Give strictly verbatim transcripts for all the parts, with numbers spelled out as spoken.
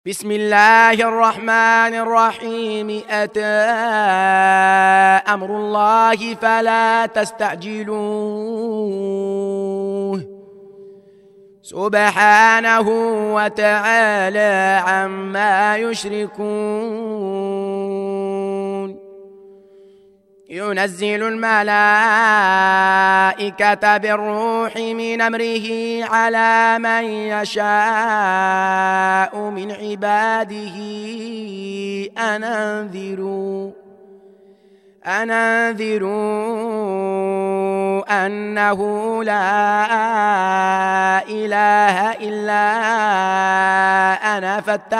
بسم الله الرحمن الرحيم. أتى أمر الله فلا تستعجلوه سبحانه وتعالى عما يشركون. ينزل الملائكة بالروح من أمره على من يشاء من عباده أن أنذروا أن أنذروا أنه لا إله إلا أنا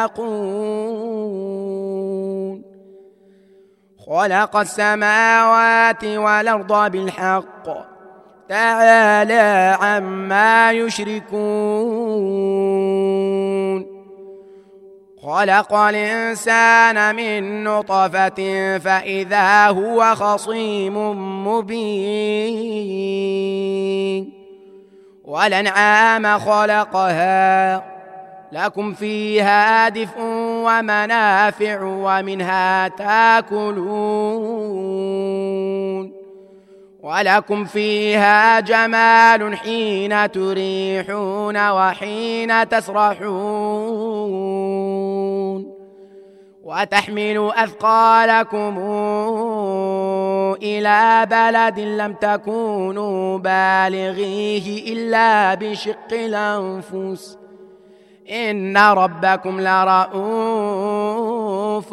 فاتقون. خلق السماوات والأرض بالحق تعالى عما يشركون. خلق الإنسان من نطفة فإذا هو خصيم مبين. والأنعام خلقها لكم فيها دفء ومنافع ومنها تاكلون. ولكم فيها جمال حين تريحون وحين تسرحون. وتحمل أثقالكم إلى بلد لم تكونوا بالغيه إلا بشق الأنفس إن ربكم لرؤوف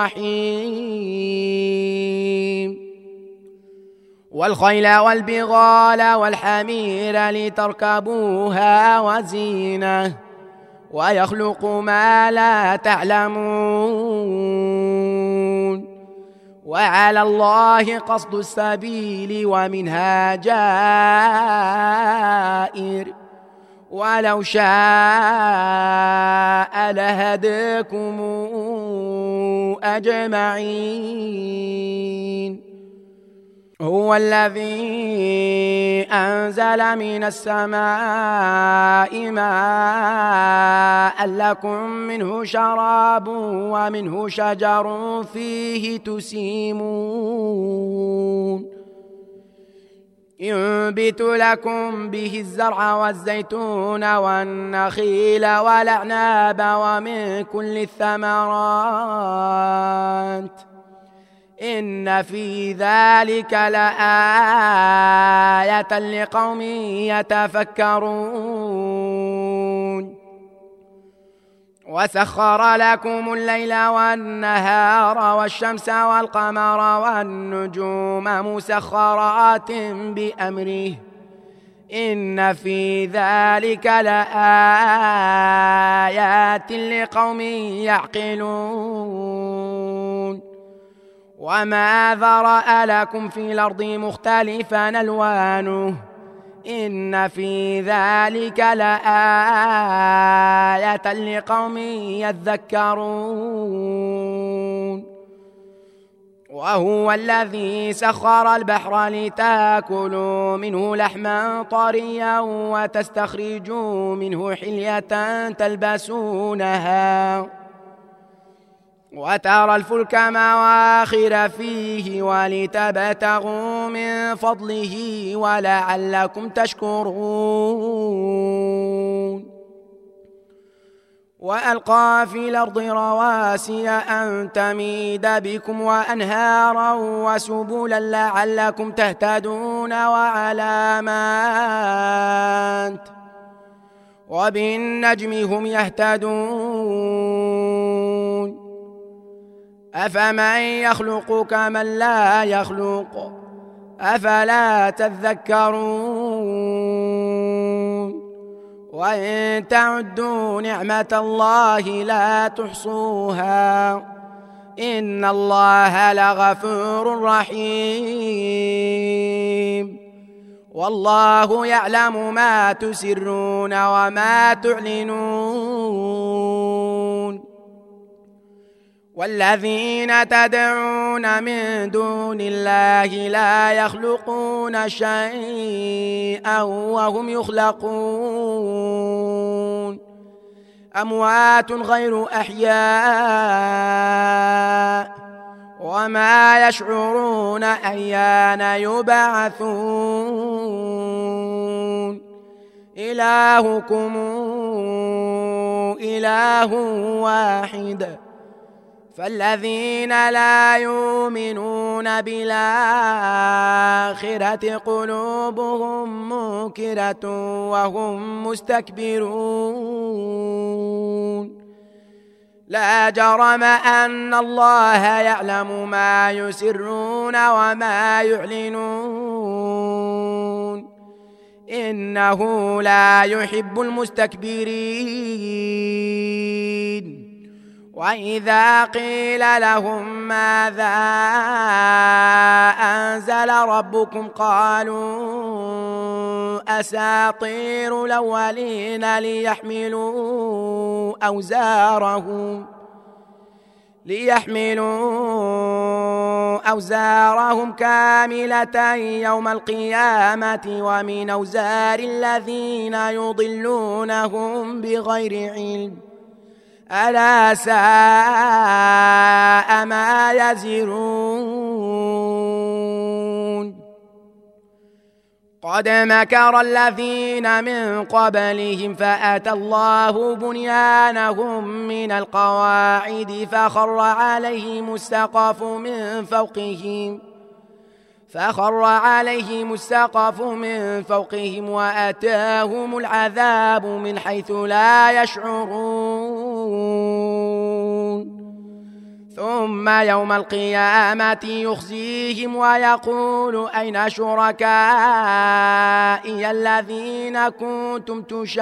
رحيم. والخيل والبغال والحمير لتركبوها وزينة ويخلق ما لا تعلمون. وعلى الله قصد السبيل ومنها جائر ولو شاء لهداكم أجمعين. هو الذي أنزل من السماء ماء لكم منه شراب ومنه شجر فيه تسيمون. ينبت لكم به الزرع والزيتون والنخيل والأعناب ومن كل الثمرات إن في ذلك لآية لقوم يتفكرون. وسخر لكم الليل والنهار والشمس والقمر والنجوم مسخرات بأمره إن في ذلك لآيات لقوم يعقلون. وما ذرأ لكم في الأرض مختلفا ألوانه إن في ذلك لآية لقوم يذكرون. وهو الذي سخر البحر لتاكلوا منه لحما طريا وتستخرجوا منه حلية تلبسونها وترى الفلك مواخر فيه ولتبتغوا من فضله ولعلكم تشكرون. وألقى في الأرض رواسي أن تميد بكم وأنهارا وسبلا لعلكم تهتدون وعلامات وبالنجم هم يهتدون. أفمن يخلق كمن لا يخلق أفلا تذكرون. وإن تعدوا نعمة الله لا تحصوها إن الله لغفور رحيم. والله يعلم ما تسرون وما تعلنون. والذين تدعون من دون الله لا يخلقون شيئا وهم يخلقون أموات غير أحياء وما يشعرون أيان يبعثون إلهكم إله واحد فالذين لا يؤمنون بالآخرة قلوبهم منكرة وهم مستكبرون لا جرم أن الله يعلم ما يسرون وما يعلنون إنه لا يحب المستكبرين وإذا قيل لهم ماذا أنزل ربكم قالوا أساطير الأولين ليحملوا أوزارهم ليحملوا أوزارهم كاملة يوم القيامة ومن أوزار الذين يضلونهم بغير علم ألا ساء ما يزرون قد مكر الذين من قبلهم فأتى الله بنيانهم من القواعد فخر عليهم السقف من فوقهم فخر عليهم السقف من فوقهم وأتاهم العذاب من حيث لا يشعرون ثم يوم القيامة يخزيهم ويقول أين شركائي الذين كنتم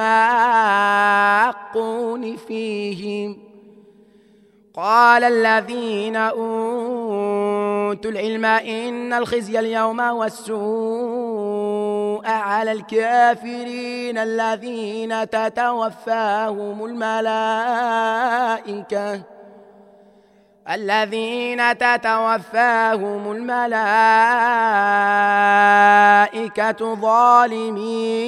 تشاقون فيهم قال الذين أوتوا العلم إن الخزي اليوم والسوء على الكافرين الذين تتوفاهم الملائكة الذين تتوفاهم الملائكة ظالمي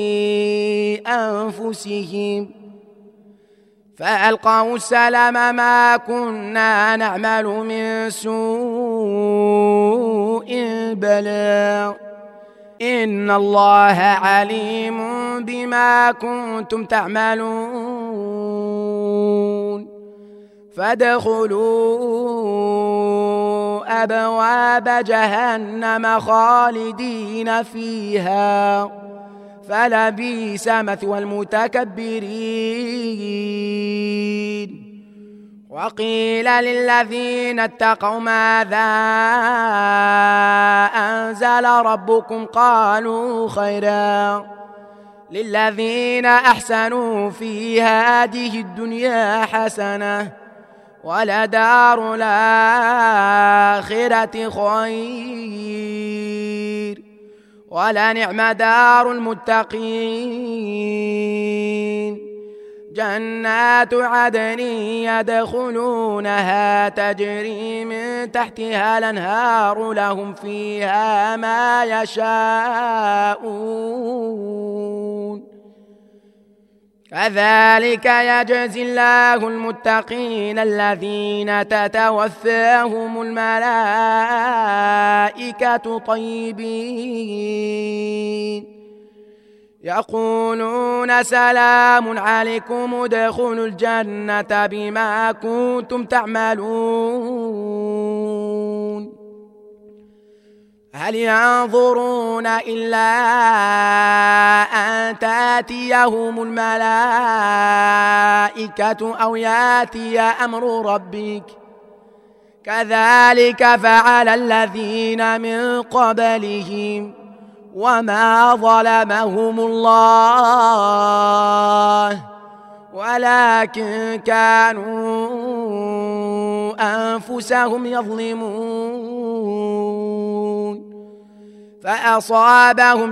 أنفسهم فألقوا السلم ما كنا نعمل من سوء بلى إن الله عليم بما كنتم تعملون فادخلوا أبواب جهنم خالدين فيها فلبئس مثوى المتكبرين وقيل للذين اتقوا ماذا أنزل ربكم قالوا خيرا للذين أحسنوا في هذه الدنيا حسنة ولدار الآخرة خير ولنعم دار المتقين جنات عدن يدخلونها تجري من تحتها الأنهار لهم فيها ما يشاءون كذلك يجزي الله المتقين الذين تتوفاهم الملائكة طيبين يقولون سلام عليكم ادخلوا الجنة بما كنتم تعملون هل ينظرون إلا أن تأتيهم الملائكة أو يأتي أمر ربك كذلك فعل الذين من قبلهم وما ظلمهم الله ولكن كانوا أنفسهم يظلمون فأصابهم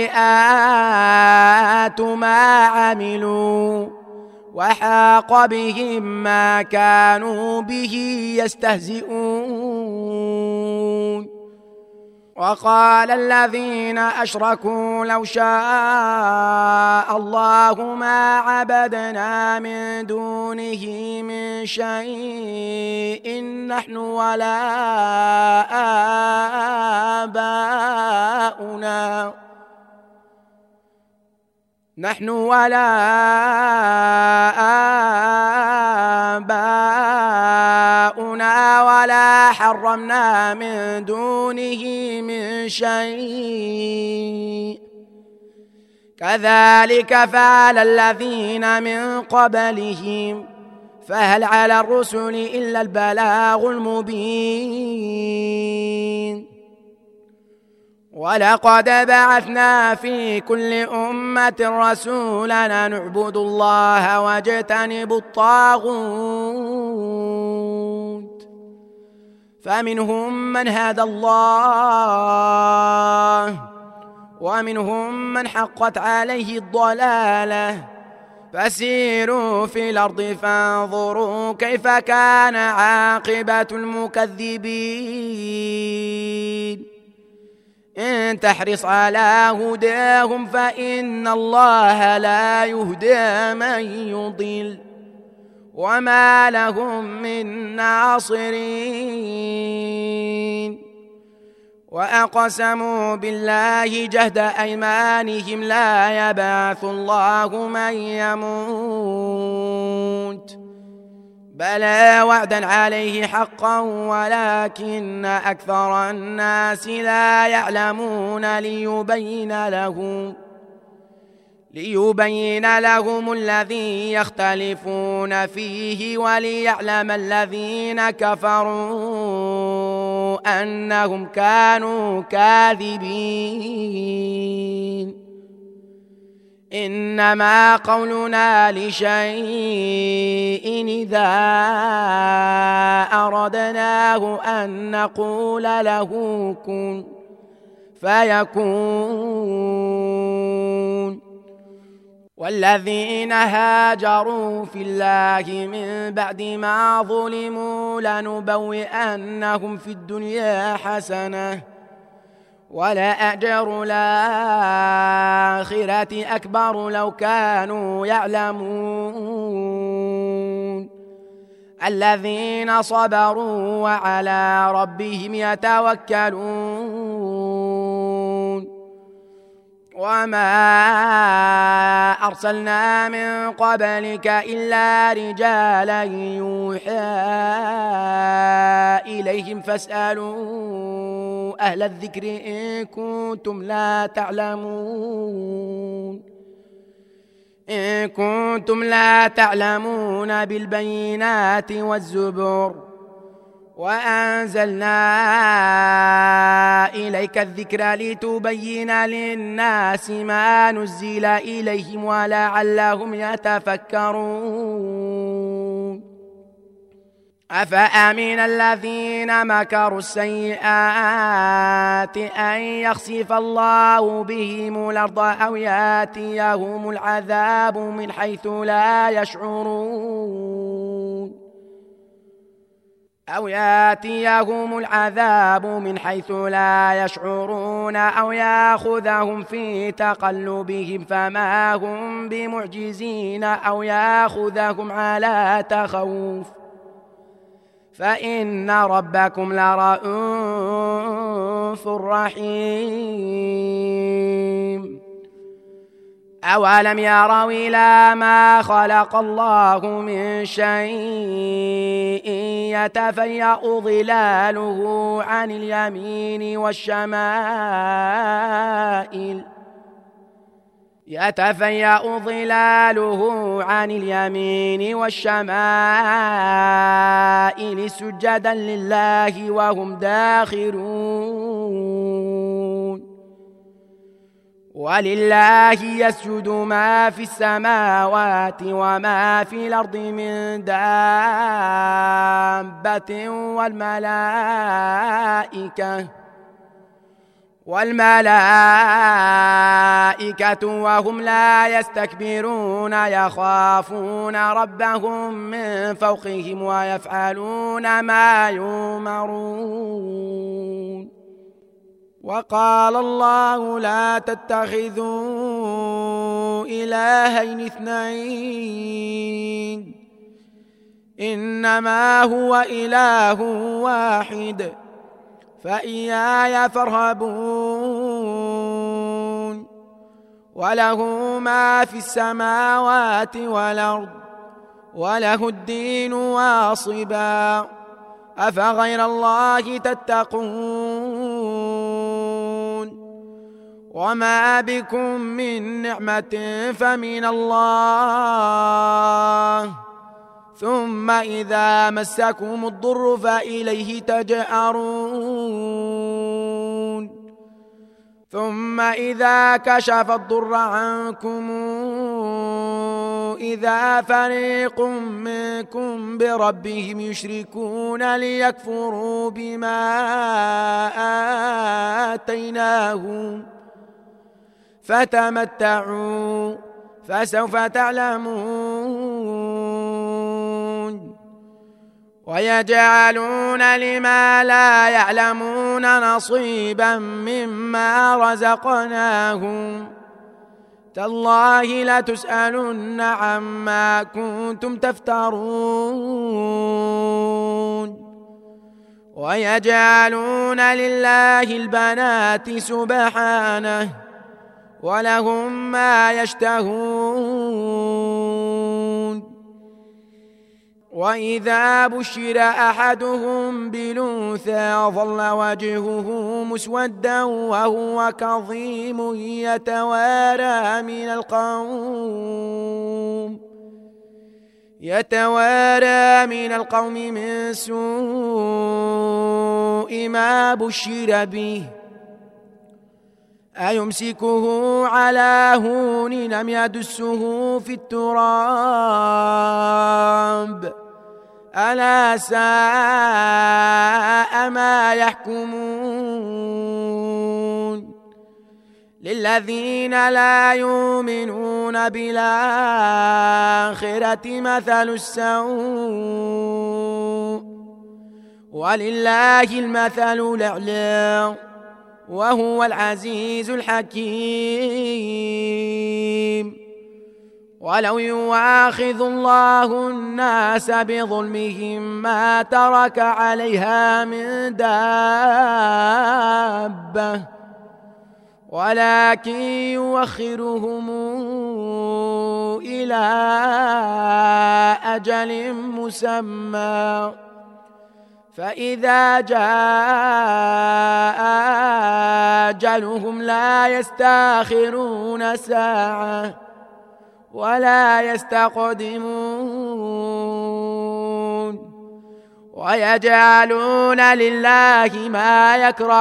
سيئات ما عملوا وحاق بهم ما كانوا به يستهزئون وقال الذين أشركوا لو شاء الله ما عبدنا من دونه من شيء نحن ولا آباؤنا نحن ولا آباؤنا ولا حرمنا من دونه من شيء كذلك فعل الذين من قبلهم فهل على الرسل إلا البلاغ المبين ولقد بعثنا في كل أمة رسولا نعبد الله واجتنب الطاغوت فمنهم من هدى الله ومنهم من حقت عليه الضلالة فسيروا في الأرض فانظروا كيف كان عاقبة المكذبين إن تحرص على هداهم فإن الله لا يهدى من يضل وما لهم من ناصرين وأقسموا بالله جهد أيمانهم لا يبعث الله من يموت بلى وعدا عليه حقا ولكن أكثر الناس لا يعلمون ليبين لهم ليبين لهم الذي يختلفون فيه وليعلم الذين كفروا أنهم كانوا كاذبين إنما قولنا لشيء إذا أردناه أن نقول له كن فيكون والذين هاجروا في الله من بعد ما ظلموا لنبوئنهم في الدنيا حسنة ولأجر الآخرة أكبر لو كانوا يعلمون الذين صبروا وعلى ربهم يتوكلون وما أرسلنا من قبلك إلا رجالا يوحى إليهم فاسألوا أهل الذكر إن كنتم لا تعلمون إن كنتم لا تعلمون بالبينات والزبر وأنزلنا إليك الذكر لتبين للناس ما نزل إليهم ولعلهم يتفكرون أفأمن الذين مكروا السيئات أن يخسف الله بهم الأرض أو يأتيهم العذاب من حيث لا يشعرون أو يأتيهم العذاب من حيث لا يشعرون أو يأخذهم في تقلبهم فما هم بمعجزين أو يأخذهم على تخوف فإن ربكم لرءوف رحيم أولم يروا إلى ما خلق الله من شيء يتفيأ ظلاله عن اليمين والشمائل يتفيأ ظلاله عن اليمين والشمائل سجدا لله وهم داخرون ولله يسجد ما في السماوات وما في الأرض من دابة والملائكة والملائكة وهم لا يستكبرون يخافون ربهم من فوقهم ويفعلون ما يؤمرون وقال الله لا تتخذوا إلهين اثنين إنما هو إله واحد فإياي فارهبون وله ما في السماوات والأرض وله الدين واصبا أفغير الله تتقون وما بكم من نعمة فمن الله ثم إذا مسكم الضر فإليه تجأرون ثم إذا كشف الضر عنكم إذا فريق منكم بربهم يشركون ليكفروا بما آتيناهم فتمتعوا فسوف تعلمون ويجعلون لما لا يعلمون نصيبا مما رزقناهم تالله لتسألن عما كنتم تفترون ويجعلون لله البنات سبحانه ولهم ما يشتهون وإذا بشر أحدهم بالأنثى ظل وجهه مسودا وهو كظيم يتوارى من القوم يتوارى من القوم من سوء ما بشر به أيمسكه على هون أم يدسه في التراب ألا ساء ما يحكمون للذين لا يؤمنون بالآخرة مثل السوء ولله المثل الأعلى وهو العزيز الحكيم ولو يؤاخذ الله الناس بظلمهم ما ترك عليها من دابة ولكن يؤخرهم إلى أجل مسمى فإذا جاء أجلهم لا يستأخرون ساعة ولا يستقدمون ويجعلون لله ما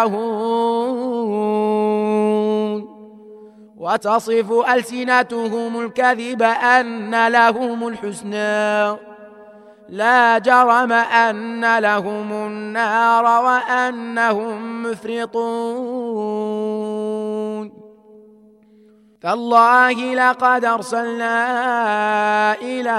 يكرهون وتصف ألسنتهم الكذب أن لهم الحسنى لا جرم أن لهم النار وأنهم مفرطون تالله لقد أرسلنا إلى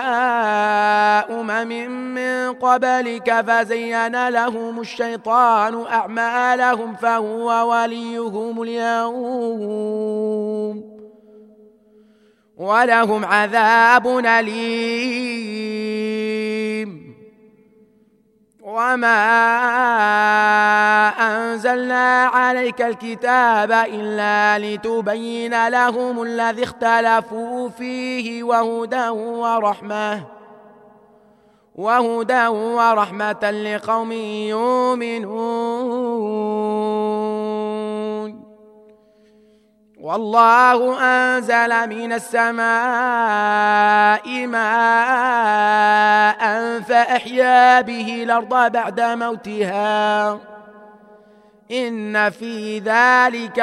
أمم من قبلك فزين لهم الشيطان أعمالهم فهو وليهم اليوم ولهم عذاب أليم وما أنزلنا عليك الكتاب إلا لتبين لهم الذي اختلفوا فيه وهدى ورحمة وهدى ورحمة لقوم يؤمنون والله أنزل من السماء ماء فأحيا به الأرض بعد موتها إن في ذلك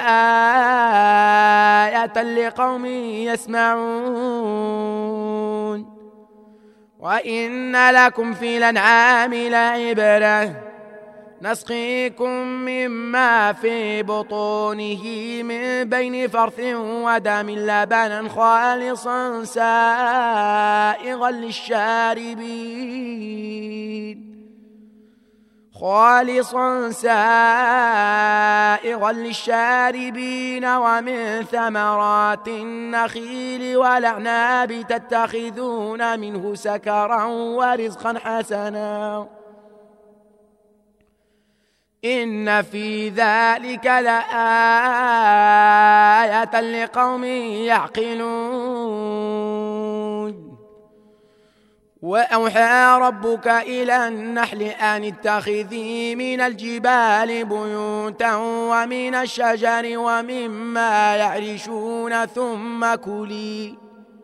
لآية لقوم يسمعون وإن لكم في الأنعام لعبرة نسقيكم مما في بطونه من بين فرث ودم لبنا خالصا سائغا للشاربين خالصا سائغا للشاربين ومن ثمرات النخيل والأعناب تتخذون منه سكرا ورزقا حسنا إن في ذلك لآية لقوم يعقلون وأوحى ربك إلى النحل أن اتخذي من الجبال بيوتا ومن الشجر ومما يعرشون ثم كلي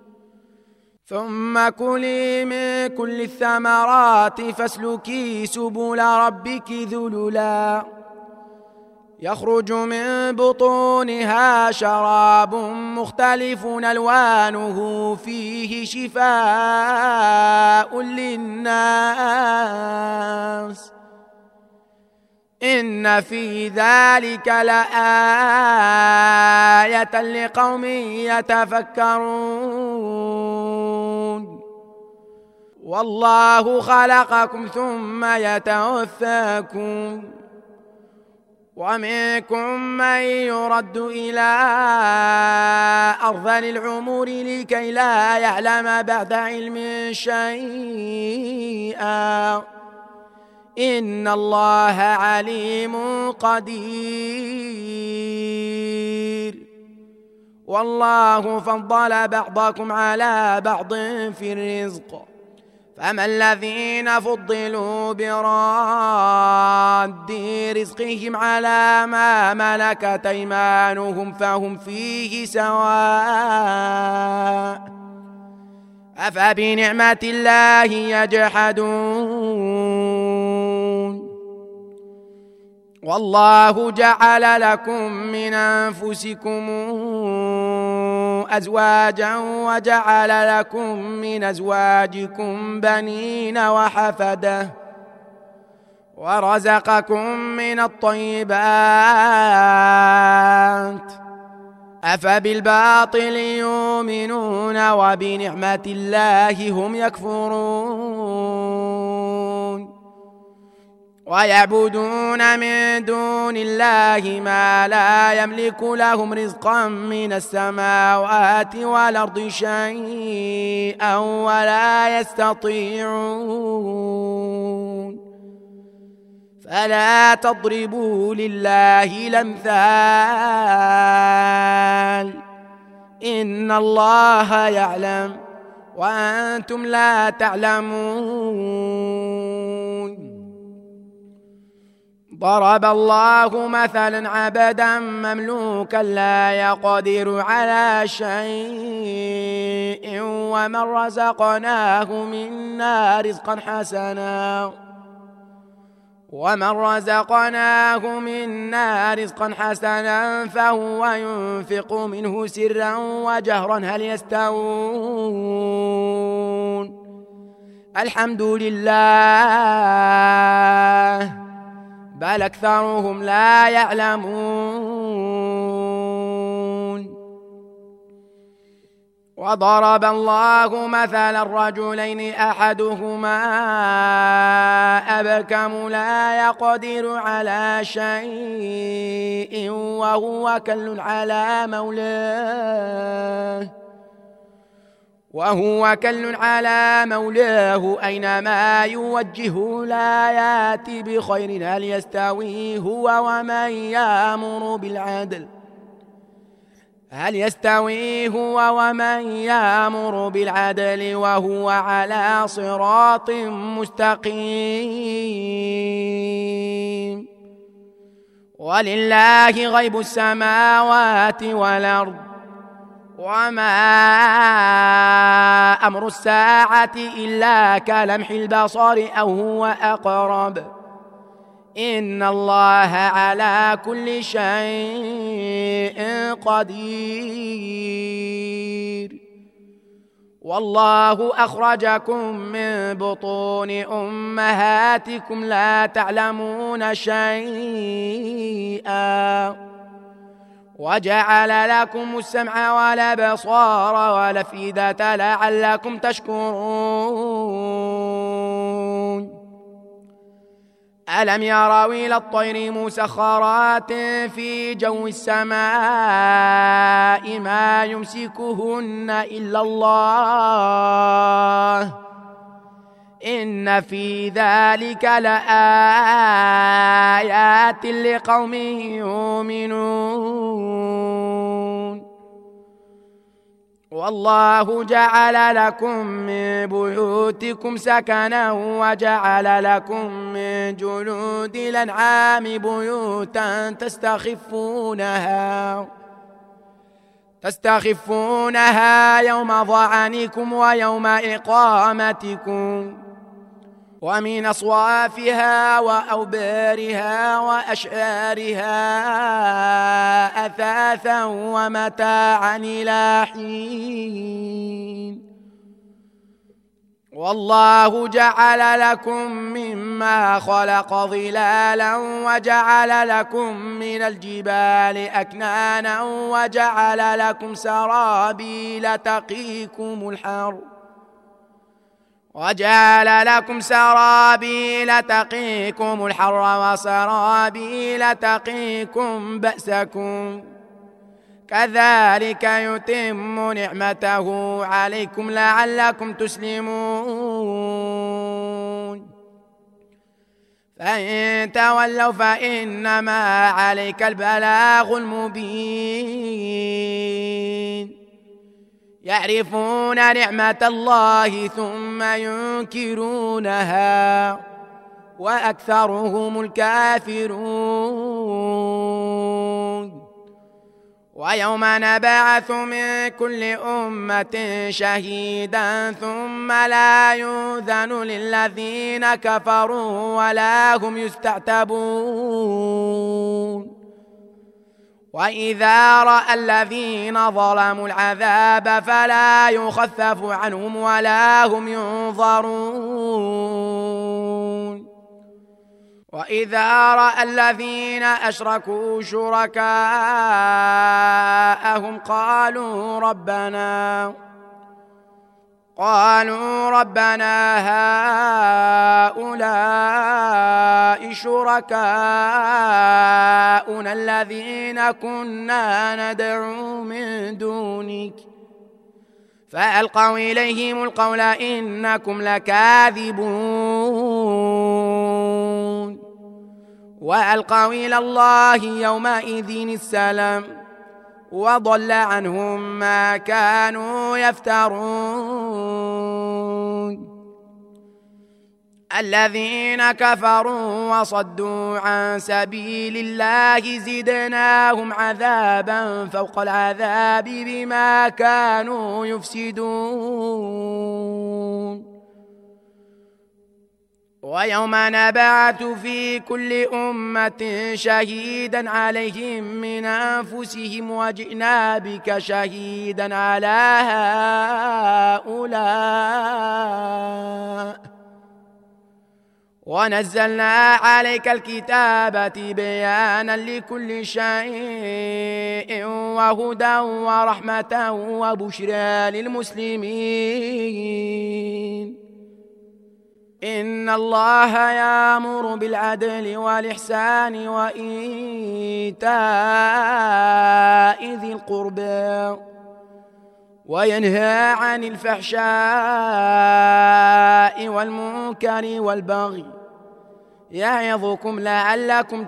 ثم كلي من كل الثمرات فاسلكي سبل ربك ذللا يخرج من بطونها شراب مختلف ألوانه فيه شفاء للناس إن في ذلك لآية لقوم يتفكرون والله خلقكم ثم يتوفاكم ومنكم من يرد إلى أرذل العمر لكي لا يعلم بعد علم شيئا إن الله عليم قدير والله فضل بعضكم على بعض في الرزق فأما الذين فضلوا براد رزقهم على ما ملكت أيمانهم فهم فيه سواء أفبنعمة الله يجحدون والله جعل لكم من أنفسكم أزواجا وجعل لكم من أزواجكم بنين وحفدة ورزقكم من الطيبات أفبالباطل يؤمنون وبنعمة الله هم يكفرون ويعبدون من دون الله ما لا يملك لهم رزقا من السماوات والأرض شيئا ولا يستطيعون فلا تضربوا لله الأمثال إن الله يعلم وأنتم لا تعلمون ضرب الله مثلا عبدا مملوكا لا يقدر على شيء ومن رزقناه منا رزقا حسنا ومن رزقناه منا رزقا حسنا فهو ينفق منه سرا وجهرا هل يستوون الحمد لله بل أكثرهم لا يعلمون وضرب الله مثلا الرجلين أحدهما أبكم لا يقدر على شيء وهو كل على مولاه وهو كل على مولاه أينما يوجهه لا يأتي بخير هل يستوي هو ومن يأمر بالعدل هل يستوي هو ومن يأمر بالعدل وهو على صراط مستقيم ولله غيب السماوات والأرض وما أمر الساعة إلا كلمح البصر أو هو أقرب إن الله على كل شيء قدير والله أخرجكم من بطون أمهاتكم لا تعلمون شيئا وجعل لكم السمع والأبصار والأفئدة لعلكم تشكرون ألم يروا إلى الطير مسخرات في جو السماء ما يمسكهن إلا الله إن في ذلك لآيات لقوم يؤمنون والله جعل لكم من بيوتكم سكنا وجعل لكم من جلود الأنعام بيوتا تستخفونها تستخفونها يوم ظعنكم ويوم إقامتكم ومن أصوافها وأوبارها وأشعارها أثاثا ومتاعا إلى حين والله جعل لكم مما خلق ظلالا وجعل لكم من الجبال أكنانا وجعل لكم سرابيل تقيكم الحر وجعل لكم سرابيل تقيكم الحر وسرابيل تقيكم بأسكم كذلك يتم نعمته عليكم لعلكم تسلمون فإن تولوا فإنما عليك البلاغ المبين يعرفون نعمة الله ثم ينكرونها وأكثرهم الكافرون ويوم نبعث من كل أمة شهيدا ثم لا يؤذن للذين كفروا ولا هم يستعتبون وإذا رأى الذين ظلموا العذاب فلا يخفف عنهم ولا هم ينظرون وإذا رأى الذين أشركوا شركاءهم قالوا ربنا قالوا ربنا هؤلاء شركاؤنا الذين كنا ندعو من دونك فألقوا إليهم القول إنكم لكاذبون وألقوا إلى الله يومئذ السلام وضل عنهم ما كانوا يفترون الذين كفروا وصدوا عن سبيل الله زدناهم عذابا فوق العذاب بما كانوا يفسدون ويوم نبعث في كل أمة شهيدا عليهم من أنفسهم وجئنا بك شهيدا على هؤلاء ونزلنا عليك الكتاب بيانا لكل شيء وهدى ورحمة وبشرى للمسلمين إن الله يأمر بالعدل والإحسان وإيتاء ذي القربى وينهى عن الفحشاء والمنكر والبغي يعظكم لعلكم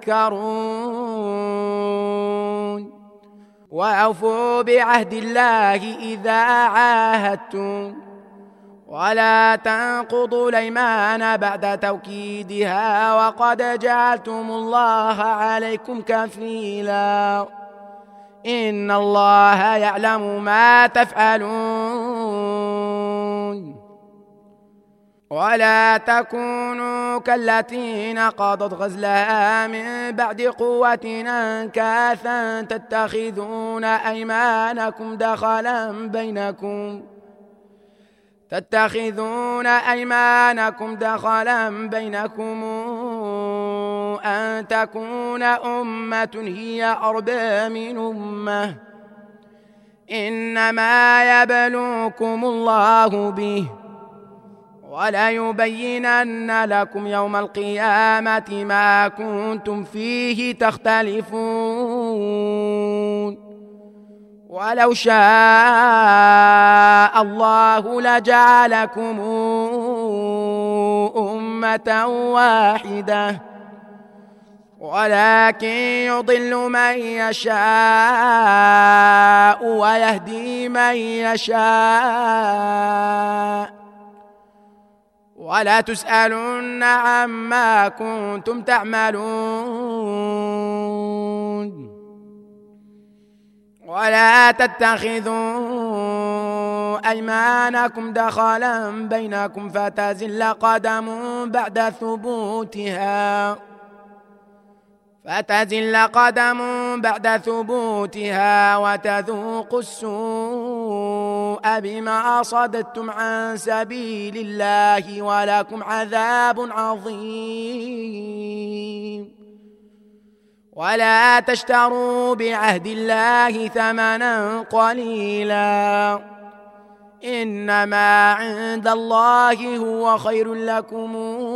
تذكرون وأوفوا بعهد الله إذا عاهدتم ولا تنقضوا الأيمان بعد توكيدها وقد جعلتم الله عليكم كفيلا إن الله يعلم ما تفعلون ولا تكونوا كالتي نقضت غزلها من بعد قوة أنكاثا تتخذون أيمانكم دخلا بينكم تتخذون أيمانكم دخلا بينكم أن تكون أمة هي أربى من أمة إنما يبلوكم الله به وليبينن لكم يوم القيامة ما كنتم فيه تختلفون ولو شاء الله لجعلكم أمة واحدة ولكن يضل من يشاء ويهدي من يشاء ولا تسألن عما كنتم تعملون ولا تتخذوا أيمانكم دخلا بينكم فتزل قدم بعد ثبوتها فتزل قدم بعد ثبوتها وتذوقوا السوء بما صددتم عن سبيل الله ولكم عذاب عظيم ولا تشتروا بعهد الله ثمنا قليلا إنما عند الله هو خير لكم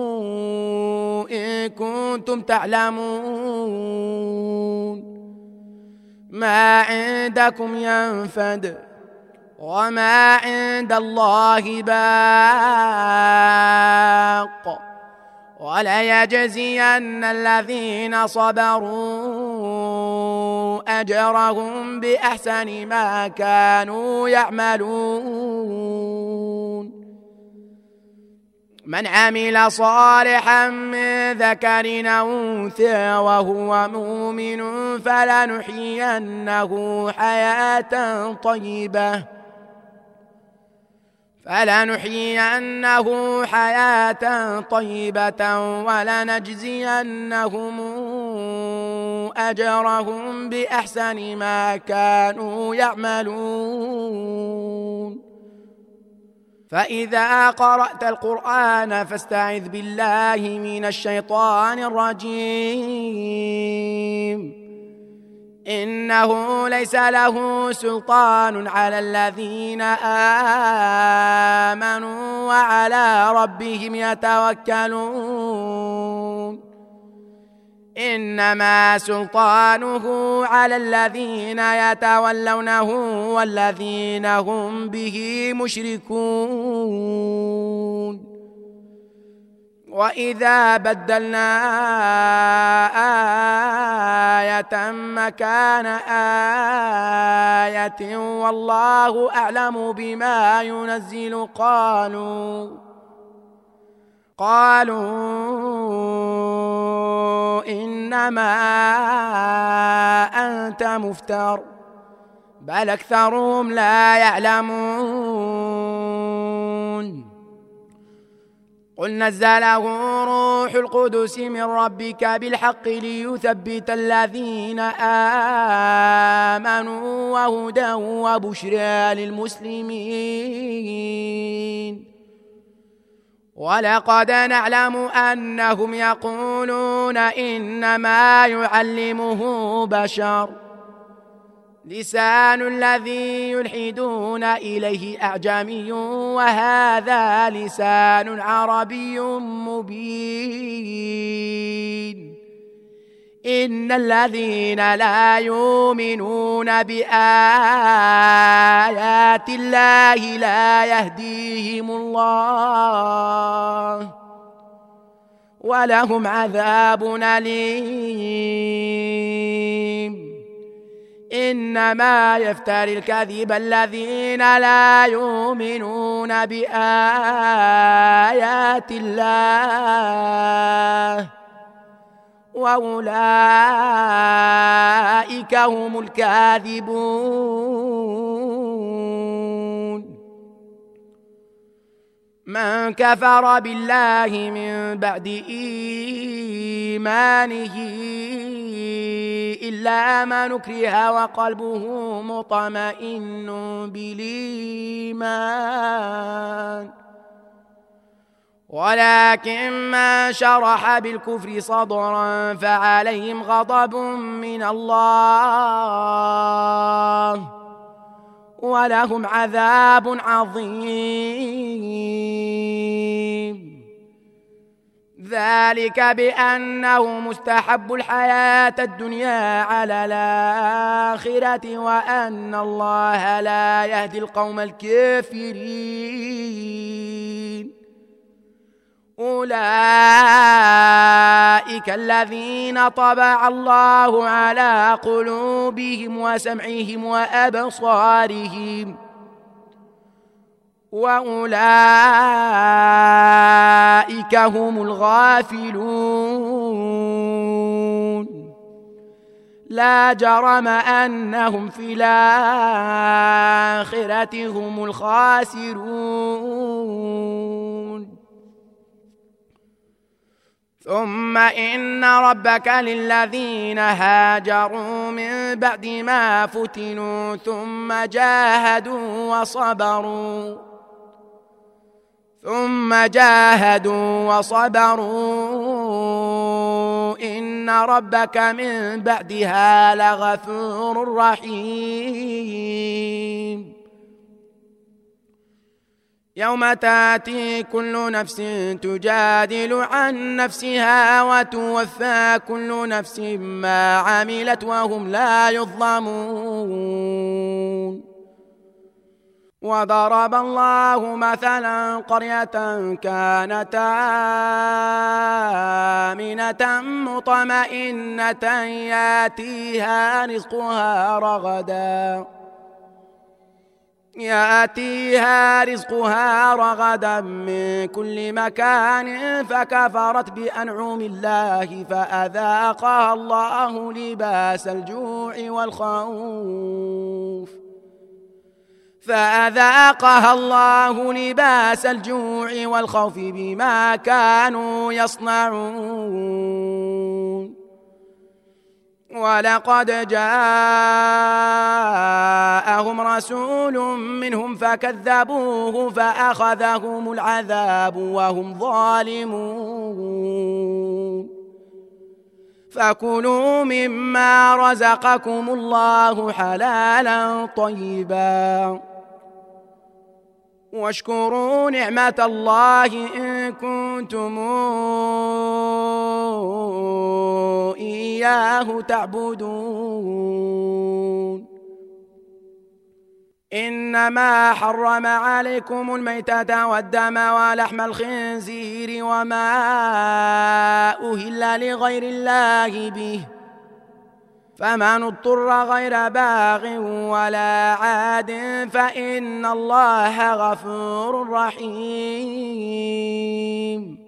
إن كنتم تعلمون ما عندكم ينفد وما عند الله باق وليجزين الذين صبروا أجرهم بأحسن ما كانوا يعملون من عمل صالحا من ذكر أو أنثى وهو مؤمن فلنحيينه حياة طيبة فلنحيينه حياة طيبة ولنجزينهم أجرهم بأحسن ما كانوا يعملون فإذا قرأت القرآن فاستعذ بالله من الشيطان الرجيم إنه ليس له سلطان على الذين آمنوا وعلى ربهم يتوكلون إنما سلطانه على الذين يتولونه والذين هم به مشركون وإذا بدلنا آية مكان آية والله أعلم بما ينزل قالوا قالوا إنما أنت مفتر بل أكثرهم لا يعلمون قل نزله روح القدس من ربك بالحق ليثبت الذين آمنوا وهدى وبشرى للمسلمين ولقد نعلم أنهم يقولون إنما يعلمه بشر لسان الذي يلحدون إليه أعجمي وهذا لسان عربي مبين إن الذين لا يؤمنون بآيات الله لا يهديهم الله ولهم عذاب أليم إنما يفتري الكذب الذين لا يؤمنون بآيات الله وأولئك هم الكاذبون من كفر بالله من بعد إيمانه إلا من أكره وقلبه مطمئن بالإيمان ولكن من شرح بالكفر صدرا فعليهم غضب من الله ولهم عذاب عظيم ذلك بأنه مستحب الحياة الدنيا على الآخرة وأن الله لا يهدي القوم الكافرين. أولئك الذين طبع الله على قلوبهم وسمعهم وأبصارهم وأولئك هم الغافلون. لا جرم أنهم في الآخرة هم الخاسرون. ثم إن ربك للذين هاجروا من بعد ما فتنوا ثم جاهدوا وصبروا ثم جاهدوا وصبروا إن ربك من بعدها لغفور رحيم. يوم تأتي كل نفس تجادل عن نفسها وتوفى كل نفس ما عملت وهم لا يظلمون. وضرب الله مثلا قرية كانت آمنة مطمئنة يأتيها رزقها رغدا يأتيها رزقها رغدا من كل مكان فكفرت بأنعم الله فأذاقها الله لباس الجوع والخوف فأذاقها الله لباس الجوع والخوف بما كانوا يصنعون. ولقد جاءهم رسول منهم فكذبوه فأخذهم العذاب وهم ظالمون. فكلوا مما رزقكم الله حلالا طيبا واشكروا نعمة الله إن كنتم إياه تعبدون. إنما حرم عليكم الميتة والدم ولحم الخنزير وما أهل لغير الله به فمن اضطر غير باغ ولا عاد فإن الله غفور رحيم.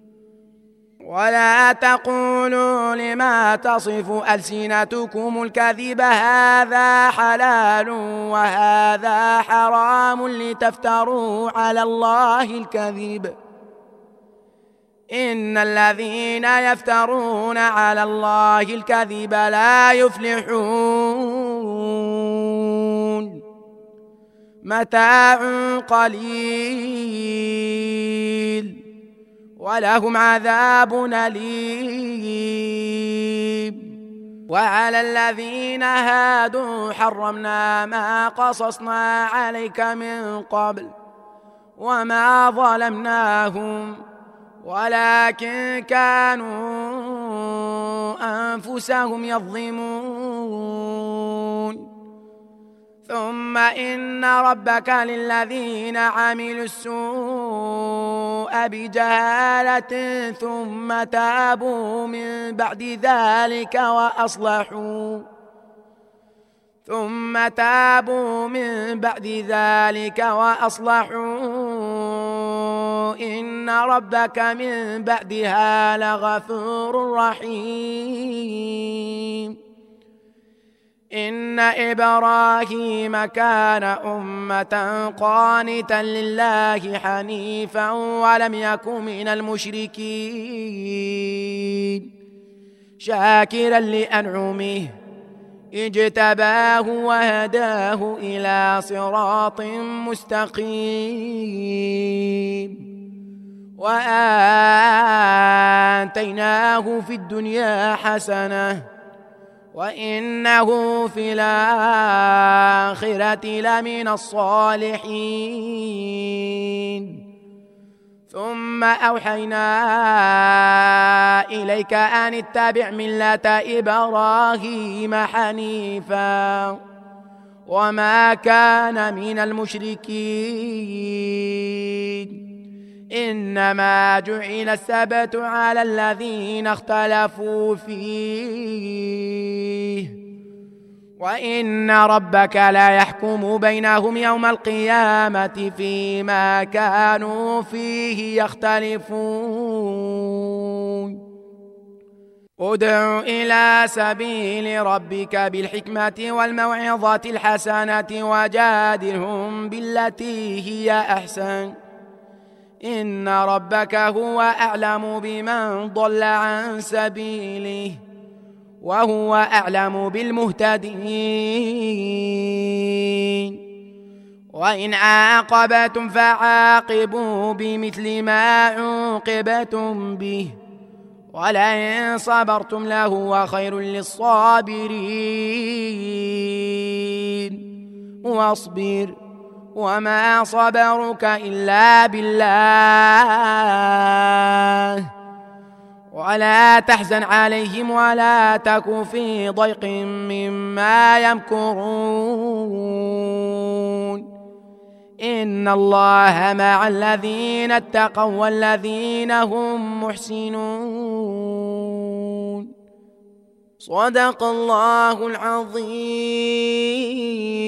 ولا تقولوا لما تصف ألسنتكم الكذب هذا حلال وهذا حرام لتفتروا على الله الكذب إن الذين يفترون على الله الكذب لا يفلحون. متاع قليل ولهم عذاب أليم. وعلى الذين هادوا حرمنا ما قصصنا عليك من قبل وما ظلمناهم ولكن كانوا أنفسهم يظلمون. ثم إن ربك للذين عملوا السوء بجهالة ثم تابوا من بعد ذلك وأصلحوا ثم تابوا من بعد ذلك وأصلحوا إن ربك من بعدها لغفور رحيم. إن إبراهيم كان أمة قانتا لله حنيفا ولم يكن من المشركين شاكرا لأنعمه اجتباه وهداه إلى صراط مستقيم وآتيناه في الدنيا حسنة وإنه في الآخرة لمن الصالحين. ثم أوحينا إليك أن اتبع ملة إبراهيم حنيفا وما كان من المشركين إنما جعل السبت على الذين اختلفوا فيه وإن ربك لا يحكم بينهم يوم القيامة فيما كانوا فيه يختلفون ادع إلى سبيل ربك بالحكمة والموعظة الحسنة وجادلهم بالتي هي أحسن إن ربك هو أعلم بمن ضل عن سبيله وهو أعلم بالمهتدين وإن عاقبتم فعاقبوا بمثل ما عوقبتم به ولئن صبرتم لهو خير للصابرين واصبر وما صبرك إلا بالله ولا تحزن عليهم ولا تك في ضيق مما يمكرون إن الله مع الذين اتقوا والذين هم محسنون صدق الله العظيم.